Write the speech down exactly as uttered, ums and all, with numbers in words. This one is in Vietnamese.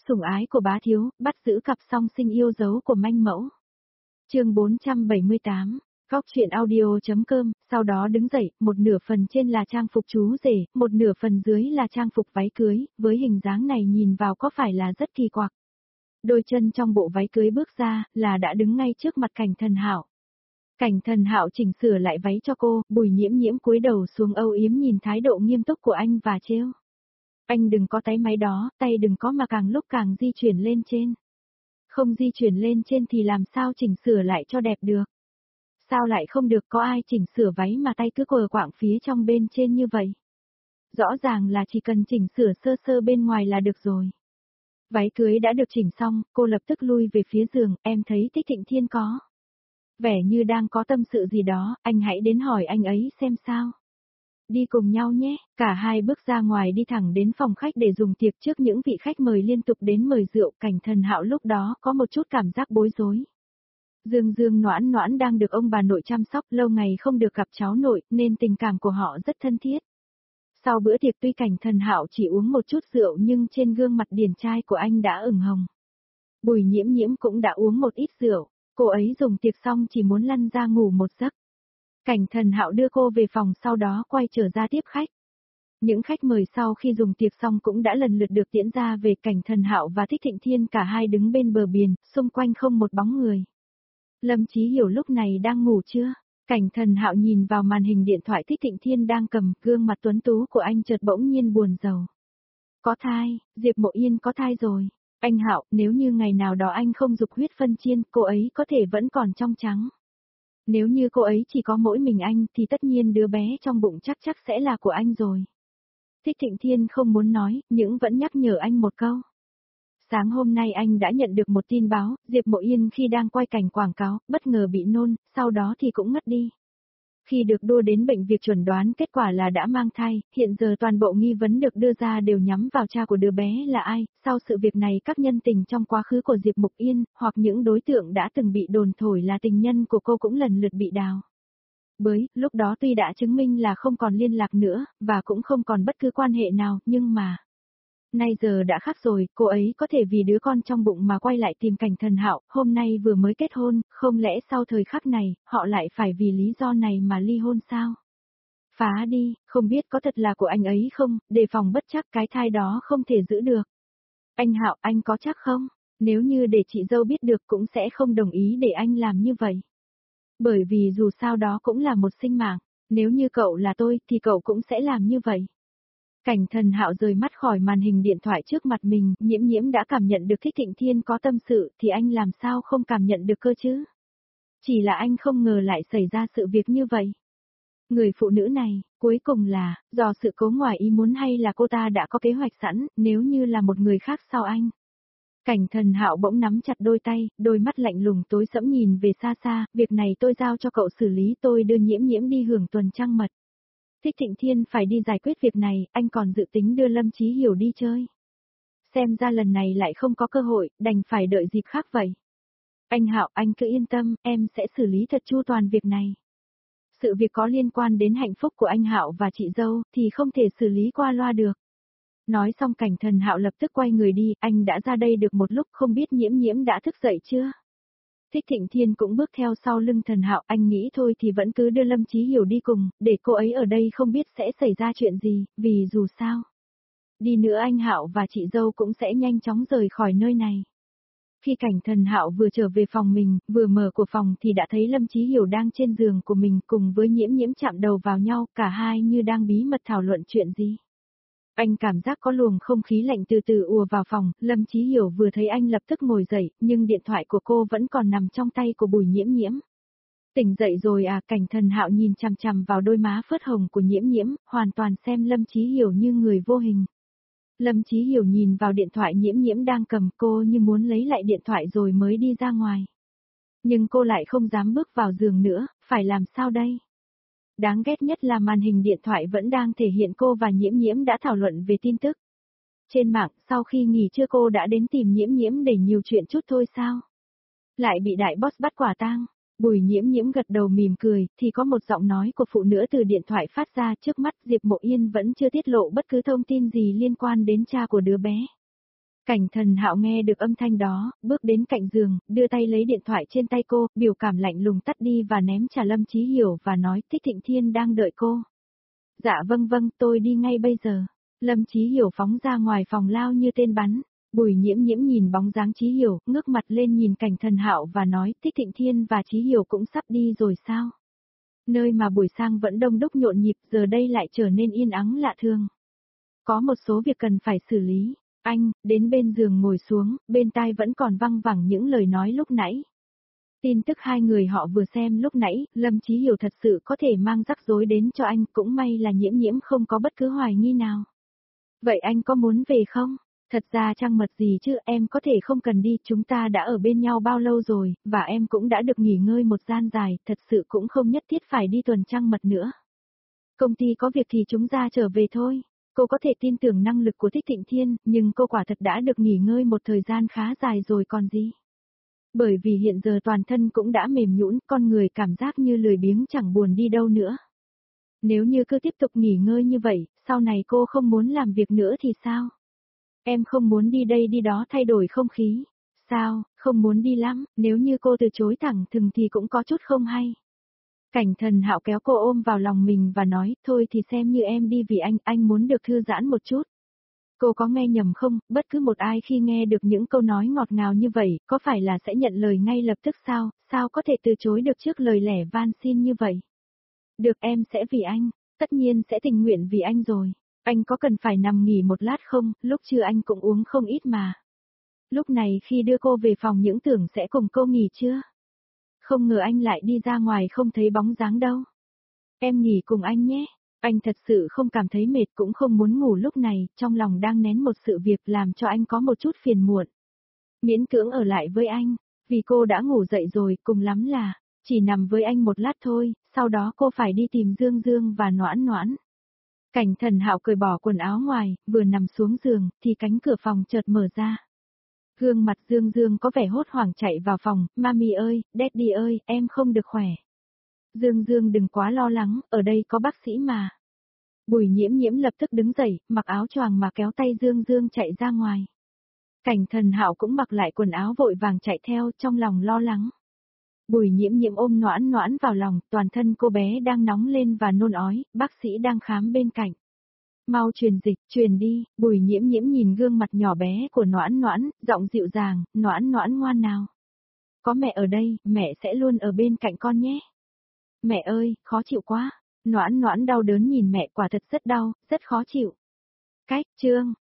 Sủng ái của bá thiếu, bắt giữ cặp song sinh yêu dấu của manh mẫu. Chương bốn trăm bảy mươi tám, Góc truyện audio.com, sau đó đứng dậy, một nửa phần trên là trang phục chú rể, một nửa phần dưới là trang phục váy cưới, với hình dáng này nhìn vào có phải là rất kỳ quặc. Đôi chân trong bộ váy cưới bước ra, là đã đứng ngay trước mặt Cảnh Thần Hạo. Cảnh Thần Hạo chỉnh sửa lại váy cho cô, Bùi Nhiễm Nhiễm cúi đầu xuống âu yếm nhìn thái độ nghiêm túc của anh và trêu. Anh đừng có táy máy đó, tay đừng có mà càng lúc càng di chuyển lên trên. Không di chuyển lên trên thì làm sao chỉnh sửa lại cho đẹp được. Sao lại không được, có ai chỉnh sửa váy mà tay cứ quờ quạng phía trong bên trên như vậy. Rõ ràng là chỉ cần chỉnh sửa sơ sơ bên ngoài là được rồi. Váy cưới đã được chỉnh xong, cô lập tức lui về phía giường, em thấy Thích Thịnh Thiên có vẻ như đang có tâm sự gì đó, anh hãy đến hỏi anh ấy xem sao. Đi cùng nhau nhé, cả hai bước ra ngoài đi thẳng đến phòng khách để dùng tiệc trước những vị khách mời liên tục đến mời rượu. Cảnh Thần Hạo lúc đó có một chút cảm giác bối rối. Dương Dương Noãn Noãn đang được ông bà nội chăm sóc, lâu ngày không được gặp cháu nội, nên tình cảm của họ rất thân thiết. Sau bữa tiệc tuy Cảnh Thần Hạo chỉ uống một chút rượu nhưng trên gương mặt điển trai của anh đã ửng hồng. Bùi Nhiễm Nhiễm cũng đã uống một ít rượu, cô ấy dùng tiệc xong chỉ muốn lăn ra ngủ một giấc. Cảnh Thần Hạo đưa cô về phòng, sau đó quay trở ra tiếp khách. Những khách mời sau khi dùng tiệc xong cũng đã lần lượt được tiễn ra về. Cảnh Thần Hạo và Thích Thịnh Thiên cả hai đứng bên bờ biển, xung quanh không một bóng người. Lâm Chí Hiểu lúc này đang ngủ chưa? Cảnh Thần Hạo nhìn vào màn hình điện thoại Thích Thịnh Thiên đang cầm, gương mặt tuấn tú của anh chợt bỗng nhiên buồn rầu. Có thai, Diệp Mộ Yên có thai rồi. Anh Hạo, nếu như ngày nào đó anh không dục huyết phân chiên, cô ấy có thể vẫn còn trong trắng. Nếu như cô ấy chỉ có mỗi mình anh thì tất nhiên đứa bé trong bụng chắc chắc sẽ là của anh rồi. Thích Thịnh Thiên không muốn nói, nhưng vẫn nhắc nhở anh một câu. Sáng hôm nay anh đã nhận được một tin báo, Diệp Mộ Yên khi đang quay cảnh quảng cáo, bất ngờ bị nôn, sau đó thì cũng ngất đi. Khi được đưa đến bệnh viện chuẩn đoán kết quả là đã mang thai, hiện giờ toàn bộ nghi vấn được đưa ra đều nhắm vào cha của đứa bé là ai. Sau sự việc này các nhân tình trong quá khứ của Diệp Mục Yên, hoặc những đối tượng đã từng bị đồn thổi là tình nhân của cô cũng lần lượt bị đào bới. Lúc đó tuy đã chứng minh là không còn liên lạc nữa, và cũng không còn bất cứ quan hệ nào, nhưng mà nay giờ đã khác rồi, cô ấy có thể vì đứa con trong bụng mà quay lại tìm Cảnh Thần Hạo, hôm nay vừa mới kết hôn, không lẽ sau thời khắc này, họ lại phải vì lý do này mà ly hôn sao? Phá đi, không biết có thật là của anh ấy không, đề phòng bất chắc cái thai đó không thể giữ được. Anh Hạo, anh có chắc không? Nếu như để chị dâu biết được cũng sẽ không đồng ý để anh làm như vậy. Bởi vì dù sao đó cũng là một sinh mạng, nếu như cậu là tôi thì cậu cũng sẽ làm như vậy. Cảnh Thần Hạo rời mắt khỏi màn hình điện thoại trước mặt mình, Nhiễm Nhiễm đã cảm nhận được Thích Thịnh Thiên có tâm sự thì anh làm sao không cảm nhận được cơ chứ? Chỉ là anh không ngờ lại xảy ra sự việc như vậy. Người phụ nữ này, cuối cùng là, do sự cố ngoài ý muốn hay là cô ta đã có kế hoạch sẵn, nếu như là một người khác sau anh. Cảnh Thần Hạo bỗng nắm chặt đôi tay, đôi mắt lạnh lùng tối sẫm nhìn về xa xa, việc này tôi giao cho cậu xử lý, tôi đưa Nhiễm Nhiễm đi hưởng tuần trăng mật. Thích Thịnh Thiên phải đi giải quyết việc này, anh còn dự tính đưa Lâm Chí Hiểu đi chơi. Xem ra lần này lại không có cơ hội, đành phải đợi dịp khác vậy. Anh Hạo, anh cứ yên tâm, em sẽ xử lý thật chu toàn việc này. Sự việc có liên quan đến hạnh phúc của anh Hạo và chị dâu, thì không thể xử lý qua loa được. Nói xong Cảnh Thần Hạo lập tức quay người đi, anh đã ra đây được một lúc, không biết Nhiễm Nhiễm đã thức dậy chưa? Thích Thịnh Thiên cũng bước theo sau lưng Thần Hạo, anh nghĩ thôi thì vẫn cứ đưa Lâm Chí Hiểu đi cùng, để cô ấy ở đây không biết sẽ xảy ra chuyện gì, vì dù sao đi nữa anh Hạo và chị dâu cũng sẽ nhanh chóng rời khỏi nơi này. Khi Cảnh Thần Hạo vừa trở về phòng mình, vừa mở cửa phòng thì đã thấy Lâm Chí Hiểu đang trên giường của mình cùng với Nhiễm Nhiễm chạm đầu vào nhau, cả hai như đang bí mật thảo luận chuyện gì. Anh cảm giác có luồng không khí lạnh từ từ ùa vào phòng, Lâm Chí Hiểu vừa thấy anh lập tức ngồi dậy, nhưng điện thoại của cô vẫn còn nằm trong tay của Bùi Nhiễm Nhiễm. Tỉnh dậy rồi à? Cảnh Thần Hạo nhìn chằm chằm vào đôi má phớt hồng của Nhiễm Nhiễm, hoàn toàn xem Lâm Chí Hiểu như người vô hình. Lâm Chí Hiểu nhìn vào điện thoại Nhiễm Nhiễm đang cầm, cô như muốn lấy lại điện thoại rồi mới đi ra ngoài. Nhưng cô lại không dám bước vào giường nữa, phải làm sao đây? Đáng ghét nhất là màn hình điện thoại vẫn đang thể hiện cô và Nhiễm Nhiễm đã thảo luận về tin tức. Trên mạng, sau khi nghỉ trưa cô đã đến tìm Nhiễm Nhiễm để nhiều chuyện chút thôi sao? Lại bị đại boss bắt quả tang. Bùi Nhiễm Nhiễm gật đầu mỉm cười, thì có một giọng nói của phụ nữ từ điện thoại phát ra. Trước mắt Diệp Mộ Yên vẫn chưa tiết lộ bất cứ thông tin gì liên quan đến cha của đứa bé. Cảnh Thần Hạo nghe được âm thanh đó, bước đến cạnh giường, đưa tay lấy điện thoại trên tay cô, biểu cảm lạnh lùng tắt đi và ném trả Lâm Chí Hiểu và nói Thích Thịnh Thiên đang đợi cô. Dạ vâng vâng, tôi đi ngay bây giờ. Lâm Chí Hiểu phóng ra ngoài phòng lao như tên bắn. Bùi Nhiễm Nhiễm nhìn bóng dáng Chí Hiểu, ngước mặt lên nhìn Cảnh Thần Hạo và nói Thích Thịnh Thiên và Chí Hiểu cũng sắp đi rồi sao? Nơi mà buổi sáng vẫn đông đúc nhộn nhịp giờ đây lại trở nên yên ắng lạ thường. Có một số việc cần phải xử lý. Anh, đến bên giường ngồi xuống, bên tai vẫn còn văng vẳng những lời nói lúc nãy. Tin tức hai người họ vừa xem lúc nãy, Lâm Chí Hiểu thật sự có thể mang rắc rối đến cho anh, cũng may là Nhiễm Nhiễm không có bất cứ hoài nghi nào. Vậy anh có muốn về không? Thật ra trăng mật gì chứ, em có thể không cần đi, chúng ta đã ở bên nhau bao lâu rồi, và em cũng đã được nghỉ ngơi một gian dài, thật sự cũng không nhất thiết phải đi tuần trăng mật nữa. Công ty có việc thì chúng ta trở về thôi. Cô có thể tin tưởng năng lực của Thích Thịnh Thiên, nhưng cô quả thật đã được nghỉ ngơi một thời gian khá dài rồi còn gì. Bởi vì hiện giờ toàn thân cũng đã mềm nhũn, con người cảm giác như lười biếng chẳng buồn đi đâu nữa. Nếu như cứ tiếp tục nghỉ ngơi như vậy, sau này cô không muốn làm việc nữa thì sao? Em không muốn đi đây đi đó thay đổi không khí. Sao, không muốn đi lắm, nếu như cô từ chối thẳng thừng thì cũng có chút không hay. Cảnh Thần Hạo kéo cô ôm vào lòng mình và nói, thôi thì xem như em đi vì anh, anh muốn được thư giãn một chút. Cô có nghe nhầm không, bất cứ một ai khi nghe được những câu nói ngọt ngào như vậy, có phải là sẽ nhận lời ngay lập tức sao, sao có thể từ chối được trước lời lẽ van xin như vậy? Được, em sẽ vì anh, tất nhiên sẽ tình nguyện vì anh rồi. Anh có cần phải nằm nghỉ một lát không, lúc trưa anh cũng uống không ít mà. Lúc này khi đưa cô về phòng những tưởng sẽ cùng cô nghỉ chưa? Không ngờ anh lại đi ra ngoài không thấy bóng dáng đâu. Em nghỉ cùng anh nhé. Anh thật sự không cảm thấy mệt cũng không muốn ngủ lúc này, trong lòng đang nén một sự việc làm cho anh có một chút phiền muộn. Miễn cưỡng ở lại với anh, vì cô đã ngủ dậy rồi, cùng lắm là, chỉ nằm với anh một lát thôi, sau đó cô phải đi tìm Dương Dương và Noãn Noãn. Cảnh Thần Hạo cởi bỏ quần áo ngoài, vừa nằm xuống giường, thì cánh cửa phòng chợt mở ra. Gương mặt Dương Dương có vẻ hốt hoảng chạy vào phòng, Mami ơi, Daddy ơi, em không được khỏe. Dương Dương đừng quá lo lắng, ở đây có bác sĩ mà. Bùi Nhiễm Nhiễm lập tức đứng dậy, mặc áo choàng mà kéo tay Dương Dương chạy ra ngoài. Cảnh Thần Hạo cũng mặc lại quần áo vội vàng chạy theo trong lòng lo lắng. Bùi Nhiễm Nhiễm ôm Noãn Noãn vào lòng, toàn thân cô bé đang nóng lên và nôn ói, bác sĩ đang khám bên cạnh. Mau truyền dịch, truyền đi, Bùi Nhiễm Nhiễm nhìn gương mặt nhỏ bé của Noãn Noãn, giọng dịu dàng, Noãn Noãn ngoan nào. Có mẹ ở đây, mẹ sẽ luôn ở bên cạnh con nhé. Mẹ ơi, khó chịu quá. Noãn Noãn đau đớn nhìn mẹ quả thật rất đau, rất khó chịu. Cách, chương.